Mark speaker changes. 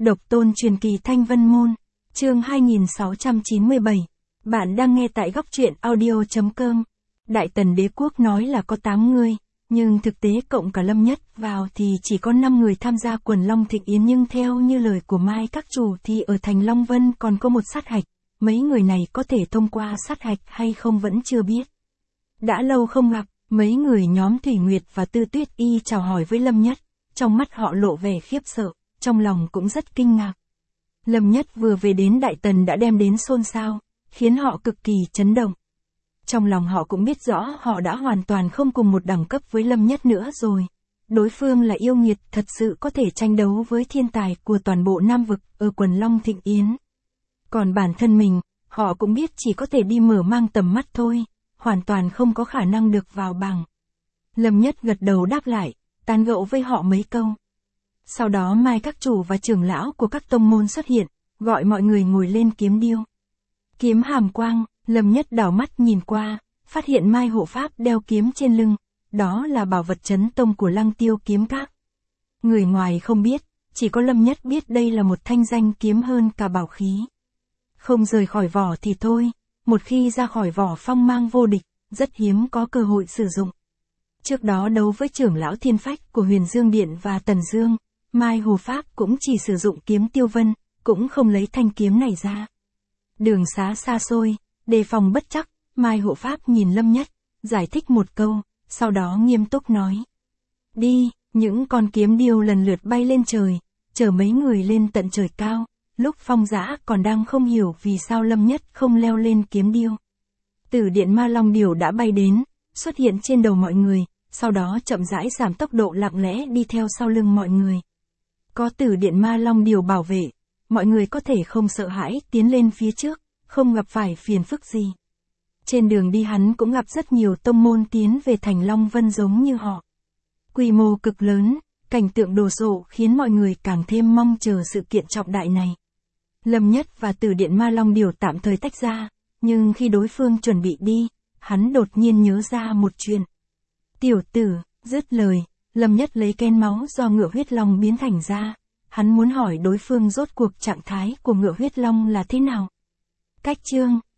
Speaker 1: Độc tôn truyền kỳ Thanh Vân Môn, chương 2697. Bạn đang nghe tại góc truyện audio.com. Đại Tần Đế Quốc nói là có 8 người, nhưng thực tế cộng cả Lâm Nhất vào thì chỉ có 5 người tham gia quần Long Thịnh Yến, nhưng theo như lời của Mai các chủ thì ở thành Long Vân còn có một sát hạch, mấy người này có thể thông qua sát hạch hay không vẫn chưa biết. Đã lâu không gặp, mấy người nhóm Thủy Nguyệt và Tư Tuyết Y chào hỏi với Lâm Nhất, trong mắt họ lộ vẻ khiếp sợ, trong lòng cũng rất kinh ngạc. Lâm Nhất vừa về đến Đại Tần đã đem đến xôn xao, khiến họ cực kỳ chấn động. Trong lòng họ cũng biết rõ họ đã hoàn toàn không cùng một đẳng cấp với Lâm Nhất nữa rồi. Đối phương là yêu nghiệt thật sự có thể tranh đấu với thiên tài của toàn bộ Nam Vực ở quần Long Thịnh Yến. Còn bản thân mình, họ cũng biết chỉ có thể đi mở mang tầm mắt thôi, hoàn toàn không có khả năng được vào bảng. Lâm Nhất gật đầu đáp lại, tán gẫu với họ mấy câu. Sau đó Mai các chủ và trưởng lão của các tông môn xuất hiện, gọi mọi người ngồi lên kiếm điêu. Kiếm hàm quang, Lâm Nhất đảo mắt nhìn qua, phát hiện Mai hộ pháp đeo kiếm trên lưng, đó là bảo vật trấn tông của Lăng Tiêu kiếm các. Người ngoài không biết, chỉ có Lâm Nhất biết đây là một thanh danh kiếm hơn cả bảo khí. Không rời khỏi vỏ thì thôi, một khi ra khỏi vỏ phong mang vô địch, rất hiếm có cơ hội sử dụng. Trước đó đấu với trưởng lão Thiên Phách của Huyền Dương Điện và Tần Dương, Mai hộ pháp cũng chỉ sử dụng kiếm Tiêu Vân, cũng không lấy thanh kiếm này ra. Đường xá xa xôi, đề phòng bất chắc, Mai hộ pháp nhìn Lâm Nhất, giải thích một câu, sau đó nghiêm túc nói. Đi, những con kiếm điêu lần lượt bay lên trời, chở mấy người lên tận trời cao, lúc Phong Dã còn đang không hiểu vì sao Lâm Nhất không leo lên kiếm điêu. Tử điện Ma Long Điểu đã bay đến, xuất hiện trên đầu mọi người, sau đó chậm rãi giảm tốc độ lặng lẽ đi theo sau lưng mọi người. Có tử điện Ma Long Điểu bảo vệ, mọi người có thể không sợ hãi tiến lên phía trước, không gặp phải phiền phức gì. Trên đường đi hắn cũng gặp rất nhiều tông môn tiến về thành Long Vân giống như họ. Quy mô cực lớn, cảnh tượng đồ sộ khiến mọi người càng thêm mong chờ sự kiện trọng đại này. Lâm Nhất và tử điện Ma Long Điểu tạm thời tách ra, nhưng khi đối phương chuẩn bị đi, hắn đột nhiên nhớ ra một chuyện. Tiểu tử, dứt lời, Lâm Nhất lấy ken máu do ngựa huyết long biến thành ra, hắn muốn hỏi đối phương rốt cuộc trạng thái của ngựa huyết long là thế nào. Cách chương